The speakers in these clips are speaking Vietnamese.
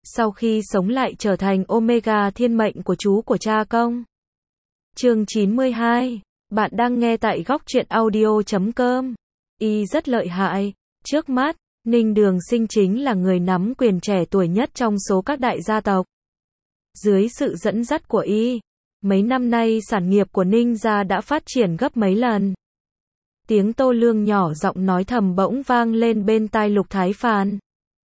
sau khi sống lại trở thành Omega thiên mệnh của chú của cha công. Chương 92. Bạn đang nghe tại góc truyện audio.com. Y rất lợi hại. Trước mắt, Ninh Đường Sinh chính là người nắm quyền trẻ tuổi nhất trong số các đại gia tộc. Dưới sự dẫn dắt của Y, mấy năm nay sản nghiệp của Ninh gia đã phát triển gấp mấy lần. Tiếng Tô Lương nhỏ giọng nói thầm bỗng vang lên bên tai Lục Thái Phàn.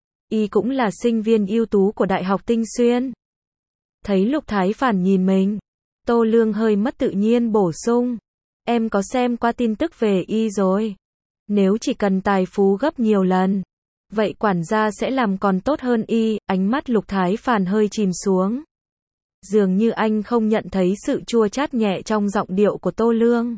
Y cũng là sinh viên ưu tú của Đại học Tinh Xuyên. Thấy Lục Thái Phàn nhìn mình, Tô Lương hơi mất tự nhiên bổ sung. Em có xem qua tin tức về Y rồi. Nếu chỉ cần tài phú gấp nhiều lần, vậy quản gia sẽ làm còn tốt hơn Y. Ánh mắt Lục Thái Phàn hơi chìm xuống. Dường như anh không nhận thấy sự chua chát nhẹ trong giọng điệu của Tô Lương.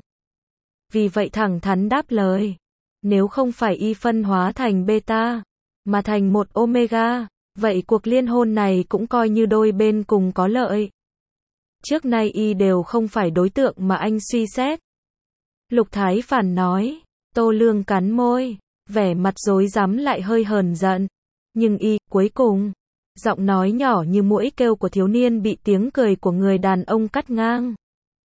Vì vậy thẳng thắn đáp lời. Nếu không phải Y phân hóa thành beta, mà thành một omega, vậy cuộc liên hôn này cũng coi như đôi bên cùng có lợi. Trước nay Y đều không phải đối tượng mà anh suy xét. Lục Thái Phàn nói. Tô Lương cắn môi, vẻ mặt rối rắm lại hơi hờn giận. Nhưng Y, cuối cùng, giọng nói nhỏ như muỗi kêu của thiếu niên bị tiếng cười của người đàn ông cắt ngang.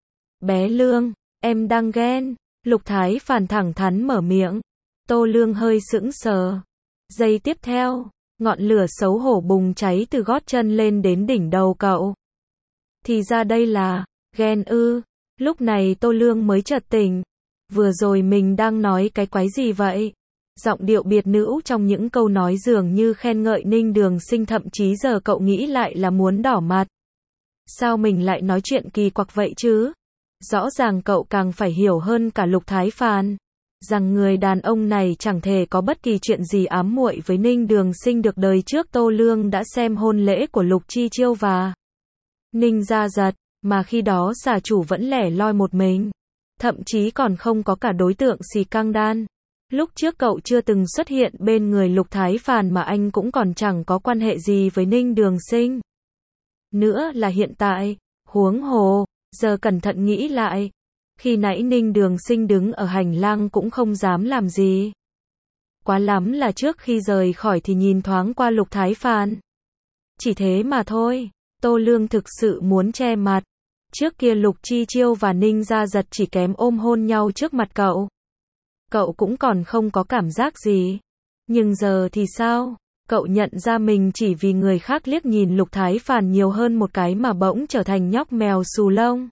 Bé Lương, em đang ghen. Lục Thái Phàn thẳng thắn mở miệng. Tô Lương hơi sững sờ. Giây tiếp theo, ngọn lửa xấu hổ bùng cháy từ gót chân lên đến đỉnh đầu cậu. Thì ra đây là ghen ư? Lúc này Tô Lương mới chợt tỉnh. Vừa rồi mình đang nói cái quái gì vậy? Giọng điệu biệt nữ trong những câu nói dường như khen ngợi Ninh Đường Sinh, thậm chí giờ cậu nghĩ lại là muốn đỏ mặt. Sao mình lại nói chuyện kỳ quặc vậy chứ? Rõ ràng cậu càng phải hiểu hơn cả Lục Thái Phàn, rằng người đàn ông này chẳng thể có bất kỳ chuyện gì ám muội với Ninh Đường Sinh được. Đời trước Tô Lương đã xem hôn lễ của Lục Chi Chiêu và Ninh Gia Giật, mà khi đó xà chủ vẫn lẻ loi một mình, thậm chí còn không có cả đối tượng xì căng đan. Lúc trước cậu chưa từng xuất hiện bên người Lục Thái Phàn mà anh cũng còn chẳng có quan hệ gì với Ninh Đường Sinh. Nữa là hiện tại, huống hồ, giờ cẩn thận nghĩ lại, khi nãy Ninh Đường Sinh đứng ở hành lang cũng không dám làm gì. Quá lắm là trước khi rời khỏi thì nhìn thoáng qua Lục Thái Phàn. Chỉ thế mà thôi. Tô Lương thực sự muốn che mặt. Trước kia Lục Chi Chiêu và Ninh Gia Giật chỉ kém ôm hôn nhau trước mặt cậu. Cậu cũng còn không có cảm giác gì. Nhưng giờ thì sao? Cậu nhận ra mình chỉ vì người khác liếc nhìn Lục Thái Phàn nhiều hơn một cái mà bỗng trở thành nhóc mèo xù lông.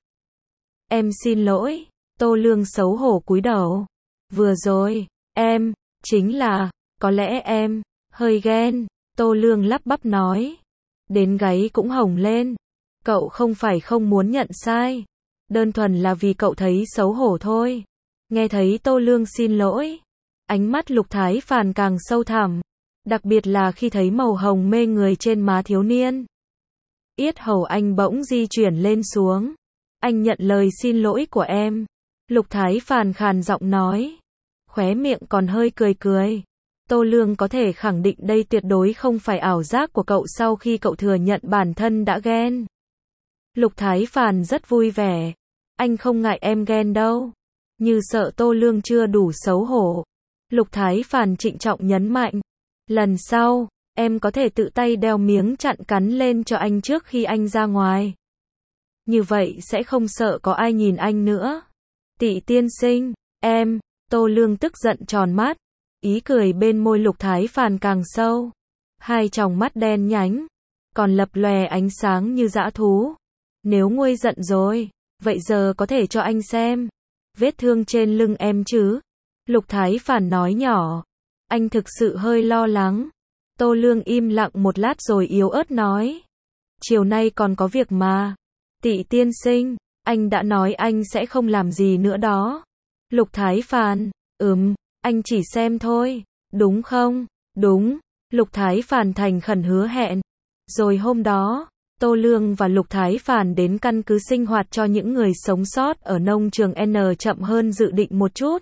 Em xin lỗi. Tô Lương xấu hổ cúi đầu. Vừa rồi, em, chính là, có lẽ em, hơi ghen. Tô Lương lắp bắp nói. Đến gáy cũng hồng lên. Cậu không phải không muốn nhận sai. Đơn thuần là vì cậu thấy xấu hổ thôi. Nghe thấy Tô Lương xin lỗi, ánh mắt Lục Thái Phàn càng sâu thẳm. Đặc biệt là khi thấy màu hồng mê người trên má thiếu niên. Yết hầu anh bỗng di chuyển lên xuống. Anh nhận lời xin lỗi của em. Lục Thái Phàn khàn giọng nói. Khóe miệng còn hơi cười cười. Tô Lương có thể khẳng định đây tuyệt đối không phải ảo giác của cậu sau khi cậu thừa nhận bản thân đã ghen. Lục Thái Phàn rất vui vẻ. Anh không ngại em ghen đâu. Như sợ Tô Lương chưa đủ xấu hổ. Lục Thái Phàn trịnh trọng nhấn mạnh. Lần sau, em có thể tự tay đeo miếng chặn cắn lên cho anh trước khi anh ra ngoài. Như vậy sẽ không sợ có ai nhìn anh nữa. Tị tiên sinh, em. Tô Lương tức giận tròn mắt. Ý cười bên môi Lục Thái Phàn càng sâu. Hai tròng mắt đen nhánh, còn lập lòe ánh sáng như dã thú. Nếu nguôi giận rồi, vậy giờ có thể cho anh xem vết thương trên lưng em chứ? Lục Thái Phàn nói nhỏ. Anh thực sự hơi lo lắng. Tô Lương im lặng một lát rồi yếu ớt nói. Chiều nay còn có việc mà. Tị tiên sinh, anh đã nói anh sẽ không làm gì nữa đó. Lục Thái Phàn, anh chỉ xem thôi, đúng không? Đúng. Lục Thái Phàn thành khẩn hứa hẹn. Rồi hôm đó, Tô Lương và Lục Thái Phàn đến căn cứ sinh hoạt cho những người sống sót ở nông trường N chậm hơn dự định một chút.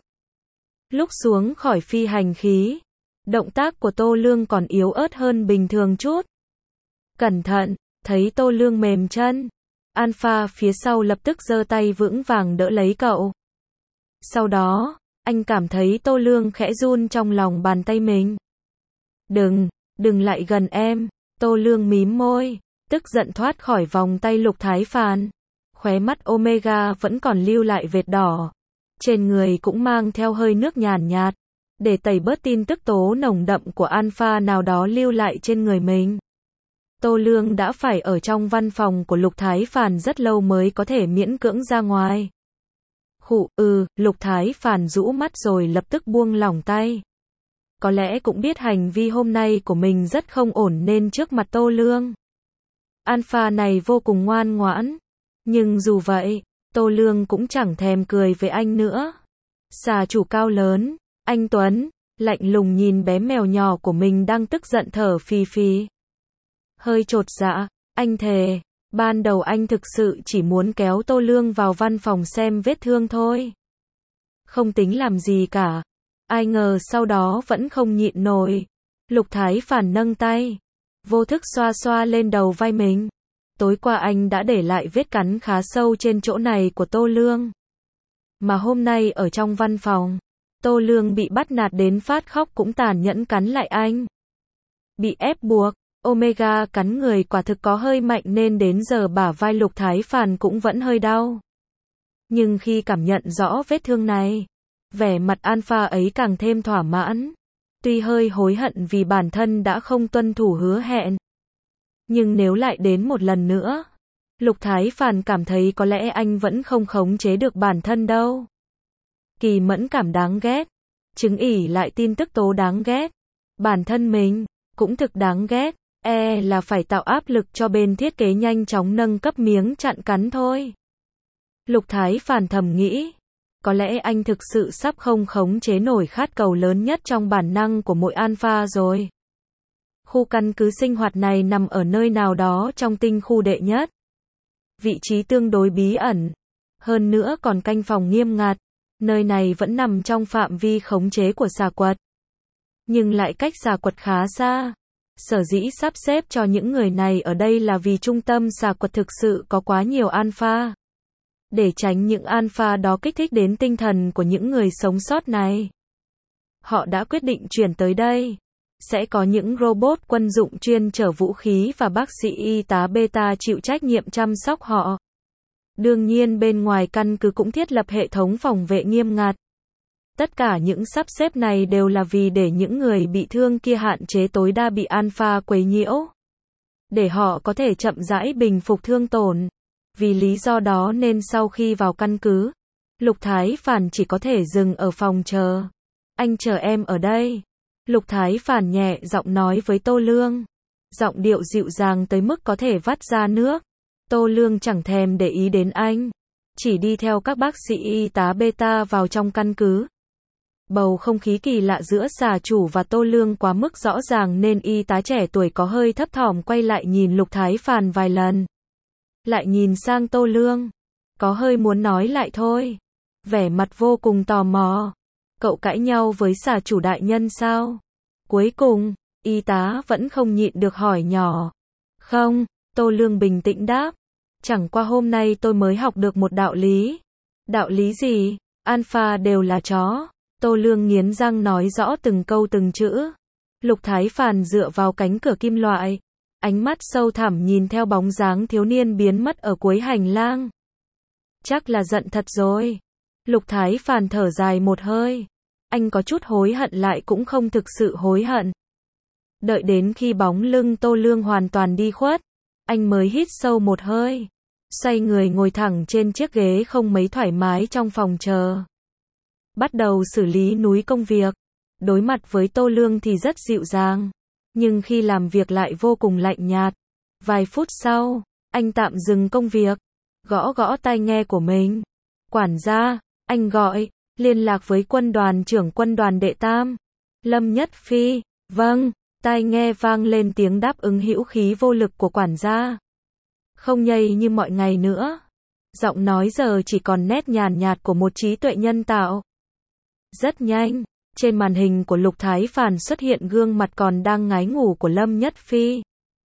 Lúc xuống khỏi phi hành khí, động tác của Tô Lương còn yếu ớt hơn bình thường chút. Cẩn thận, thấy Tô Lương mềm chân, Alpha phía sau lập tức giơ tay vững vàng đỡ lấy cậu. Sau đó, anh cảm thấy Tô Lương khẽ run trong lòng bàn tay mình. Đừng lại gần em. Tô Lương mím môi, tức giận thoát khỏi vòng tay Lục Thái Phàn. Khóe mắt Omega vẫn còn lưu lại vệt đỏ. Trên người cũng mang theo hơi nước nhàn nhạt, để tẩy bớt tin tức tố nồng đậm của alpha nào đó lưu lại trên người mình. Tô Lương đã phải ở trong văn phòng của Lục Thái Phàn rất lâu mới có thể miễn cưỡng ra ngoài. Lục Thái Phàn rũ mắt rồi lập tức buông lỏng tay. Có lẽ cũng biết hành vi hôm nay của mình rất không ổn nên trước mặt Tô Lương, alpha này vô cùng ngoan ngoãn. Nhưng dù vậy, Tô Lương cũng chẳng thèm cười với anh nữa. Xà chủ cao lớn, anh tuấn, lạnh lùng nhìn bé mèo nhỏ của mình đang tức giận thở phì phì. Hơi chột dạ, anh thề, ban đầu anh thực sự chỉ muốn kéo Tô Lương vào văn phòng xem vết thương thôi. Không tính làm gì cả. Ai ngờ sau đó vẫn không nhịn nổi. Lục Thái Phàn nâng tay, vô thức xoa xoa lên đầu vai mình. Tối qua anh đã để lại vết cắn khá sâu trên chỗ này của Tô Lương. Mà hôm nay ở trong văn phòng, Tô Lương bị bắt nạt đến phát khóc cũng tàn nhẫn cắn lại anh. Bị ép buộc, Omega cắn người quả thực có hơi mạnh nên đến giờ bả vai Lục Thái Phàn cũng vẫn hơi đau. Nhưng khi cảm nhận rõ vết thương này, vẻ mặt alpha ấy càng thêm thỏa mãn. Tuy hơi hối hận vì bản thân đã không tuân thủ hứa hẹn. Nhưng nếu lại đến một lần nữa, Lục Thái Phàn cảm thấy có lẽ anh vẫn không khống chế được bản thân đâu. Kỳ mẫn cảm đáng ghét, chứng ỉ lại tin tức tố đáng ghét. Bản thân mình cũng thực đáng ghét, là phải tạo áp lực cho bên thiết kế nhanh chóng nâng cấp miếng chặn cắn thôi. Lục Thái Phàn thầm nghĩ, có lẽ anh thực sự sắp không khống chế nổi khát cầu lớn nhất trong bản năng của mỗi alpha rồi. Khu căn cứ sinh hoạt này nằm ở nơi nào đó trong tinh khu đệ nhất. Vị trí tương đối bí ẩn. Hơn nữa còn canh phòng nghiêm ngặt. Nơi này vẫn nằm trong phạm vi khống chế của xà quật. Nhưng lại cách xà quật khá xa. Sở dĩ sắp xếp cho những người này ở đây là vì trung tâm xà quật thực sự có quá nhiều alpha. Để tránh những alpha đó kích thích đến tinh thần của những người sống sót này, họ đã quyết định chuyển tới đây. Sẽ có những robot quân dụng chuyên chở vũ khí và bác sĩ y tá beta chịu trách nhiệm chăm sóc họ. Đương nhiên bên ngoài căn cứ cũng thiết lập hệ thống phòng vệ nghiêm ngặt. Tất cả những sắp xếp này đều là vì để những người bị thương kia hạn chế tối đa bị alpha quấy nhiễu. Để họ có thể chậm rãi bình phục thương tổn. Vì lý do đó nên sau khi vào căn cứ, Lục Thái Phàn chỉ có thể dừng ở phòng chờ. Anh chờ em ở đây. Lục Thái Phàn nhẹ giọng nói với Tô Lương. Giọng điệu dịu dàng tới mức có thể vắt ra nước. Tô Lương chẳng thèm để ý đến anh. Chỉ đi theo các bác sĩ y tá beta vào trong căn cứ. Bầu không khí kỳ lạ giữa xà chủ và Tô Lương quá mức rõ ràng nên y tá trẻ tuổi có hơi thấp thỏm quay lại nhìn Lục Thái Phàn vài lần. Lại nhìn sang Tô Lương. Có hơi muốn nói lại thôi. Vẻ mặt vô cùng tò mò. Cậu cãi nhau với xà chủ đại nhân sao? Cuối cùng, y tá vẫn không nhịn được hỏi nhỏ. Không, Tô Lương bình tĩnh đáp. Chẳng qua hôm nay tôi mới học được một đạo lý. Đạo lý gì? Alpha đều là chó. Tô Lương nghiến răng nói rõ từng câu từng chữ. Lục Thái Phàn dựa vào cánh cửa kim loại. Ánh mắt sâu thẳm nhìn theo bóng dáng thiếu niên biến mất ở cuối hành lang. Chắc là giận thật rồi. Lục Thái Phàn thở dài một hơi. Anh có chút hối hận lại cũng không thực sự hối hận. Đợi đến khi bóng lưng Tô Lương hoàn toàn đi khuất, anh mới hít sâu một hơi. Xoay người ngồi thẳng trên chiếc ghế không mấy thoải mái trong phòng chờ. Bắt đầu xử lý núi công việc. Đối mặt với Tô Lương thì rất dịu dàng. Nhưng khi làm việc lại vô cùng lạnh nhạt. Vài phút sau, anh tạm dừng công việc. Gõ gõ tai nghe của mình. Quản gia, anh gọi. Liên lạc với quân đoàn trưởng quân đoàn đệ tam. Lâm Nhất Phi. Vâng. Tai nghe vang lên tiếng đáp ứng hữu khí vô lực của quản gia. Không nhây như mọi ngày nữa. Giọng nói giờ chỉ còn nét nhàn nhạt của một trí tuệ nhân tạo. Rất nhanh, trên màn hình của Lục Thái Phàn xuất hiện gương mặt còn đang ngái ngủ của Lâm Nhất Phi.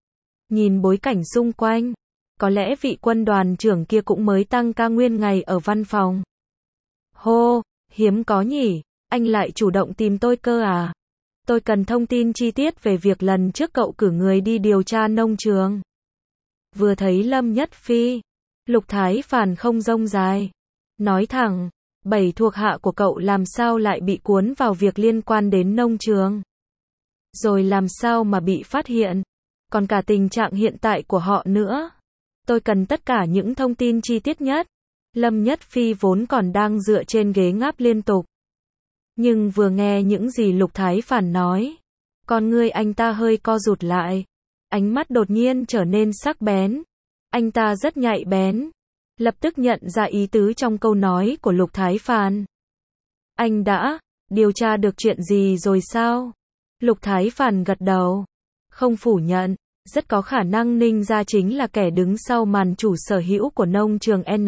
Nhìn bối cảnh xung quanh, có lẽ vị quân đoàn trưởng kia cũng mới tăng ca nguyên ngày ở văn phòng. Hô, hiếm có nhỉ, anh lại chủ động tìm tôi cơ à? Tôi cần thông tin chi tiết về việc lần trước cậu cử người đi điều tra nông trường. Vừa thấy Lâm Nhất Phi, Lục Thái Phàn không rông dài. Nói thẳng, 7 thuộc hạ của cậu làm sao lại bị cuốn vào việc liên quan đến nông trường? Rồi làm sao mà bị phát hiện? Còn cả tình trạng hiện tại của họ nữa. Tôi cần tất cả những thông tin chi tiết nhất. Lâm Nhất Phi vốn còn đang dựa trên ghế ngáp liên tục. Nhưng vừa nghe những gì Lục Thái Phàn nói, con ngươi anh ta hơi co rụt lại. Ánh mắt đột nhiên trở nên sắc bén. Anh ta rất nhạy bén. Lập tức nhận ra ý tứ trong câu nói của Lục Thái Phàn. Anh đã điều tra được chuyện gì rồi sao? Lục Thái Phàn gật đầu. Không phủ nhận, rất có khả năng Ninh gia chính là kẻ đứng sau màn chủ sở hữu của nông trường N.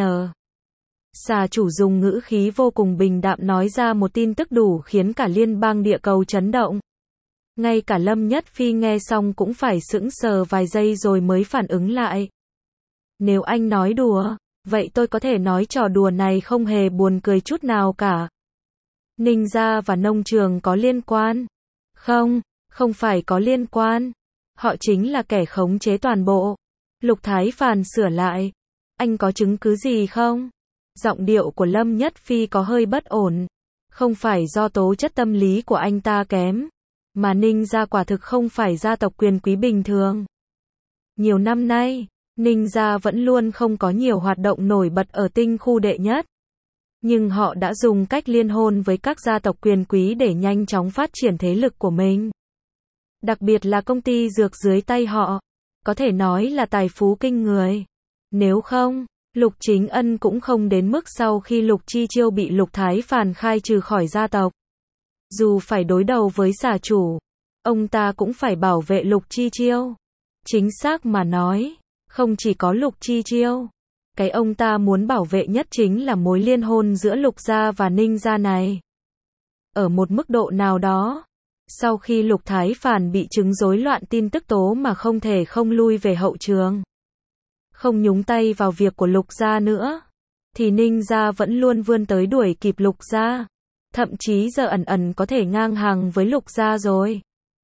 Xà chủ dùng ngữ khí vô cùng bình đạm nói ra một tin tức đủ khiến cả liên bang địa cầu chấn động. Ngay cả Lâm Nhất Phi nghe xong cũng phải sững sờ vài giây rồi mới phản ứng lại. Nếu anh nói đùa, vậy tôi có thể nói trò đùa này không hề buồn cười chút nào cả. Ninh gia và nông trường có liên quan? Không, không phải có liên quan. Họ chính là kẻ khống chế toàn bộ. Lục Thái Phàn sửa lại. Anh có chứng cứ gì không? Giọng điệu của Lâm Nhất Phi có hơi bất ổn. Không phải do tố chất tâm lý của anh ta kém, mà Ninh gia quả thực không phải gia tộc quyền quý bình thường. Nhiều năm nay, Ninh gia vẫn luôn không có nhiều hoạt động nổi bật ở tinh khu đệ nhất. Nhưng họ đã dùng cách liên hôn với các gia tộc quyền quý để nhanh chóng phát triển thế lực của mình. Đặc biệt là công ty dược dưới tay họ, có thể nói là tài phú kinh người. Nếu không, Lục Chính Ân cũng không đến mức sau khi Lục Chi Chiêu bị Lục Thái Phàn khai trừ khỏi gia tộc. Dù phải đối đầu với xà chủ, ông ta cũng phải bảo vệ Lục Chi Chiêu. Chính xác mà nói, không chỉ có Lục Chi Chiêu, cái ông ta muốn bảo vệ nhất chính là mối liên hôn giữa Lục gia và Ninh gia này. Ở một mức độ nào đó, sau khi Lục Thái Phàn bị chứng rối loạn tin tức tố mà không thể không lui về hậu trường, không nhúng tay vào việc của Lục gia nữa, thì Ninh gia vẫn luôn vươn tới đuổi kịp Lục gia. Thậm chí giờ ẩn ẩn có thể ngang hàng với Lục gia rồi.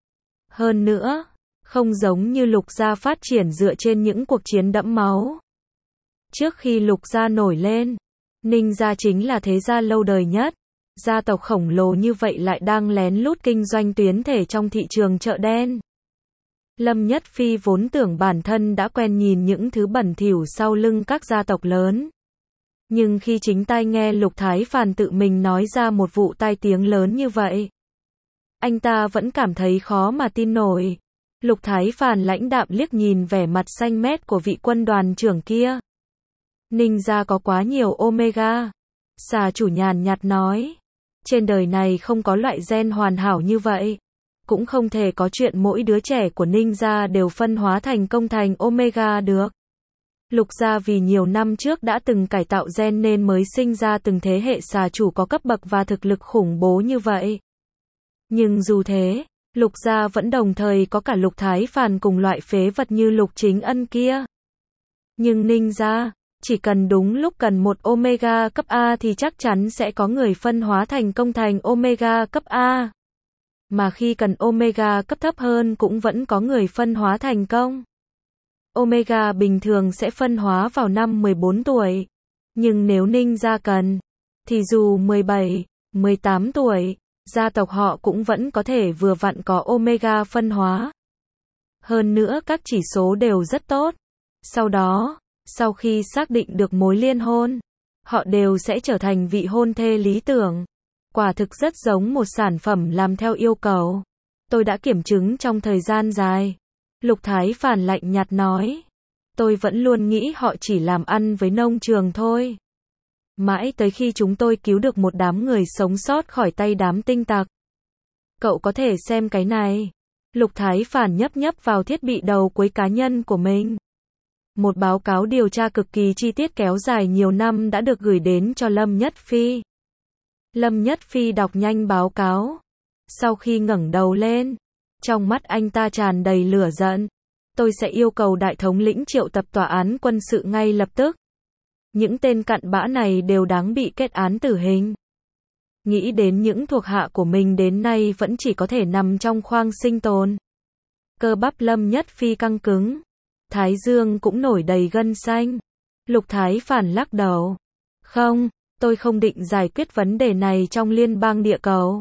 Hơn nữa, không giống như Lục gia phát triển dựa trên những cuộc chiến đẫm máu. Trước khi Lục gia nổi lên, Ninh gia chính là thế gia lâu đời nhất. Gia tộc khổng lồ như vậy lại đang lén lút kinh doanh tuyến thể trong thị trường chợ đen. Lâm Nhất Phi vốn tưởng bản thân đã quen nhìn những thứ bẩn thỉu sau lưng các gia tộc lớn. Nhưng khi chính tai nghe Lục Thái Phàn tự mình nói ra một vụ tai tiếng lớn như vậy, anh ta vẫn cảm thấy khó mà tin nổi. Lục Thái Phàn lãnh đạm liếc nhìn vẻ mặt xanh mét của vị quân đoàn trưởng kia. Ninh gia có quá nhiều Omega. Xà chủ nhàn nhạt nói. Trên đời này không có loại gen hoàn hảo như vậy. Cũng không thể có chuyện mỗi đứa trẻ của Ninh gia đều phân hóa thành công thành Omega được. Lục gia vì nhiều năm trước đã từng cải tạo gen nên mới sinh ra từng thế hệ xà chủ có cấp bậc và thực lực khủng bố như vậy. Nhưng dù thế, Lục gia vẫn đồng thời có cả Lục Thái Phàn cùng loại phế vật như Lục Chính Ân kia. Nhưng Ninh gia, chỉ cần đúng lúc cần một Omega cấp A thì chắc chắn sẽ có người phân hóa thành công thành Omega cấp A. Mà khi cần Omega cấp thấp hơn cũng vẫn có người phân hóa thành công. Omega bình thường sẽ phân hóa vào năm 14 tuổi. Nhưng nếu Ninh gia cần, thì dù 17, 18 tuổi, gia tộc họ cũng vẫn có thể vừa vặn có Omega phân hóa. Hơn nữa các chỉ số đều rất tốt. Sau đó, sau khi xác định được mối liên hôn, họ đều sẽ trở thành vị hôn thê lý tưởng. Quả thực rất giống một sản phẩm làm theo yêu cầu. Tôi đã kiểm chứng trong thời gian dài. Lục Thái Phàn lạnh nhạt nói. Tôi vẫn luôn nghĩ họ chỉ làm ăn với nông trường thôi. Mãi tới khi chúng tôi cứu được một đám người sống sót khỏi tay đám tinh tặc. Cậu có thể xem cái này. Lục Thái Phàn nhấp vào thiết bị đầu cuối cá nhân của mình. Một báo cáo điều tra cực kỳ chi tiết kéo dài nhiều năm đã được gửi đến cho Lâm Nhất Phi. Lâm Nhất Phi đọc nhanh báo cáo. Sau khi ngẩng đầu lên, trong mắt anh ta tràn đầy lửa giận. Tôi sẽ yêu cầu đại thống lĩnh triệu tập tòa án quân sự ngay lập tức. Những tên cặn bã này đều đáng bị kết án tử hình. Nghĩ đến những thuộc hạ của mình đến nay vẫn chỉ có thể nằm trong khoang sinh tồn. Cơ bắp Lâm Nhất Phi căng cứng. Thái dương cũng nổi đầy gân xanh. Lục Thái Phản lắc đầu. Không, tôi không định giải quyết vấn đề này trong liên bang địa cầu.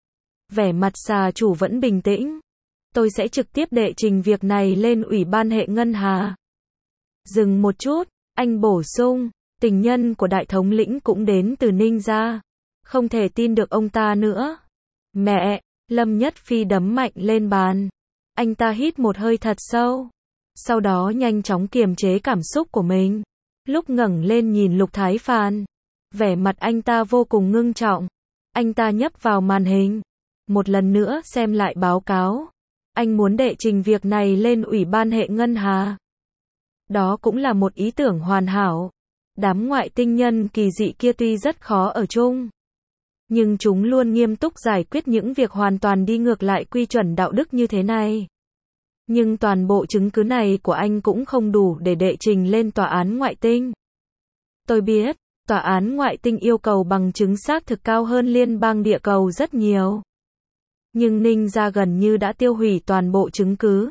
Vẻ mặt xà chủ vẫn bình tĩnh. Tôi sẽ trực tiếp đệ trình việc này lên Ủy ban hệ ngân hà. Dừng một chút, anh bổ sung, tình nhân của đại thống lĩnh cũng đến từ Ninh gia. Không thể tin được ông ta nữa. Mẹ, Lâm Nhất Phi đấm mạnh lên bàn. Anh ta hít một hơi thật sâu. Sau đó nhanh chóng kiềm chế cảm xúc của mình. Lúc ngẩng lên nhìn Lục Thái Phàn. Vẻ mặt anh ta vô cùng ngưng trọng. Anh ta nhấp vào màn hình. Một lần nữa xem lại báo cáo. Anh muốn đệ trình việc này lên Ủy ban hệ ngân hà. Đó cũng là một ý tưởng hoàn hảo. Đám ngoại tinh nhân kỳ dị kia tuy rất khó ở chung, nhưng chúng luôn nghiêm túc giải quyết những việc hoàn toàn đi ngược lại quy chuẩn đạo đức như thế này. Nhưng toàn bộ chứng cứ này của anh cũng không đủ để đệ trình lên tòa án ngoại tinh. Tôi biết, tòa án ngoại tinh yêu cầu bằng chứng xác thực cao hơn liên bang địa cầu rất nhiều. Nhưng Ninh gia gần như đã tiêu hủy toàn bộ chứng cứ.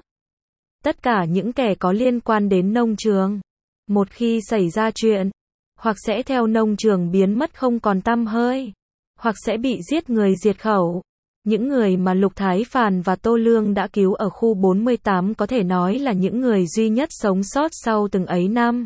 Tất cả những kẻ có liên quan đến nông trường, một khi xảy ra chuyện, hoặc sẽ theo nông trường biến mất không còn tăm hơi, hoặc sẽ bị giết người diệt khẩu. Những người mà Lục Thái Phàn và Tô Lương đã cứu ở khu 48 có thể nói là những người duy nhất sống sót sau từng ấy năm.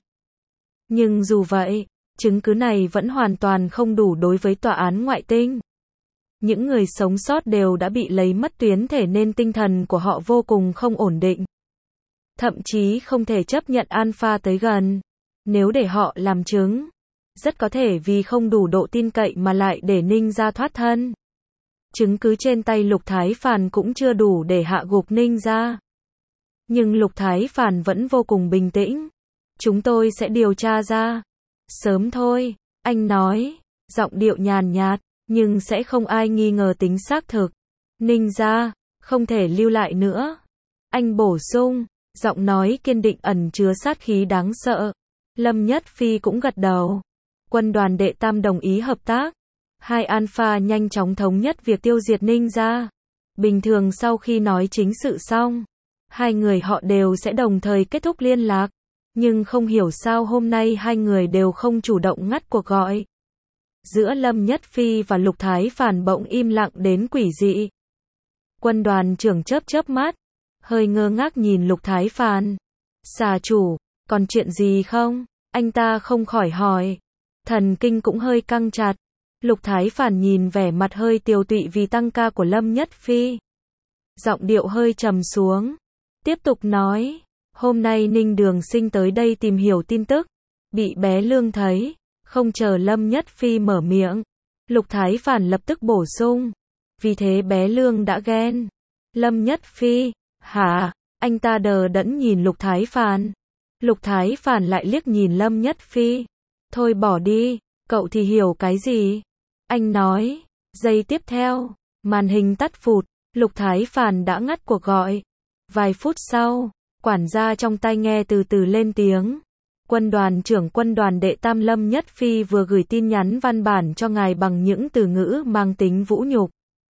Nhưng dù vậy, chứng cứ này vẫn hoàn toàn không đủ đối với tòa án ngoại tinh. Những người sống sót đều đã bị lấy mất tuyến thể nên tinh thần của họ vô cùng không ổn định. Thậm chí không thể chấp nhận Alpha tới gần. Nếu để họ làm chứng, rất có thể vì không đủ độ tin cậy mà lại để Ninh gia thoát thân. Chứng cứ trên tay Lục Thái Phàn cũng chưa đủ để hạ gục Ninh gia. Nhưng Lục Thái Phàn vẫn vô cùng bình tĩnh. Chúng tôi sẽ điều tra ra. Sớm thôi, anh nói, giọng điệu nhàn nhạt, nhưng sẽ không ai nghi ngờ tính xác thực. Ninh gia, không thể lưu lại nữa. Anh bổ sung, giọng nói kiên định ẩn chứa sát khí đáng sợ. Lâm Nhất Phi cũng gật đầu. Quân đoàn đệ tam đồng ý hợp tác. Hai Alpha nhanh chóng thống nhất việc tiêu diệt Ninh gia. Bình thường sau khi nói chính sự xong, hai người họ đều sẽ đồng thời kết thúc liên lạc. Nhưng không hiểu sao hôm nay hai người đều không chủ động ngắt cuộc gọi. Giữa Lâm Nhất Phi và Lục Thái Phàn bỗng im lặng đến quỷ dị. Quân đoàn trưởng chớp mắt, hơi ngơ ngác nhìn Lục Thái Phàn. Xà chủ, còn chuyện gì không? Anh ta không khỏi hỏi. Thần kinh cũng hơi căng chặt. Lục Thái Phàn nhìn vẻ mặt hơi tiều tụy vì tăng ca của Lâm Nhất Phi. Giọng điệu hơi trầm xuống. Tiếp tục nói. Hôm nay Ninh Đường Sinh tới đây tìm hiểu tin tức. Bị bé Lương thấy. Không chờ Lâm Nhất Phi mở miệng. Lục Thái Phàn lập tức bổ sung. Vì thế bé Lương đã ghen. Lâm Nhất Phi. Hả? Anh ta đờ đẫn nhìn Lục Thái Phàn. Lục Thái Phàn lại liếc nhìn Lâm Nhất Phi. Thôi bỏ đi, cậu thì hiểu cái gì? Anh nói. Giây tiếp theo, màn hình tắt phụt. Lục Thái Phàn đã ngắt cuộc gọi. Vài phút sau, quản gia trong tai nghe từ từ lên tiếng. Quân đoàn trưởng quân đoàn đệ tam Lâm Nhất Phi vừa gửi tin nhắn văn bản cho ngài bằng những từ ngữ mang tính vũ nhục.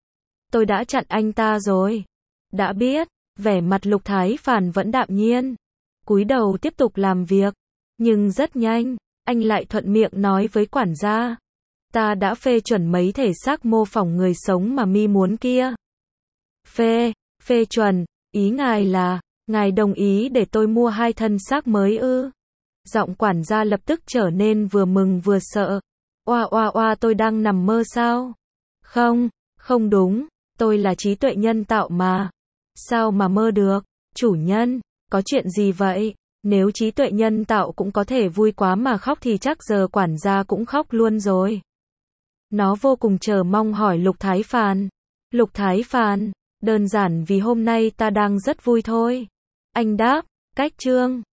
Tôi đã chặn anh ta rồi. Đã biết, vẻ mặt Lục Thái Phàn vẫn đạm nhiên. Cúi đầu tiếp tục làm việc. Nhưng rất nhanh, anh lại thuận miệng nói với quản gia. Ta đã phê chuẩn mấy thể xác mô phỏng người sống mà mi muốn kia. Phê chuẩn, ý ngài là, ngài đồng ý để tôi mua 2 thân xác mới ư? Giọng quản gia lập tức trở nên vừa mừng vừa sợ. Oa tôi đang nằm mơ sao? Không đúng, tôi là trí tuệ nhân tạo mà. Sao mà mơ được? Chủ nhân, có chuyện gì vậy? Nếu trí tuệ nhân tạo cũng có thể vui quá mà khóc thì chắc giờ quản gia cũng khóc luôn rồi. Nó vô cùng chờ mong hỏi Lục Thái Phàn. Lục Thái Phàn, đơn giản vì hôm nay ta đang rất vui thôi. Anh đáp, cách chương.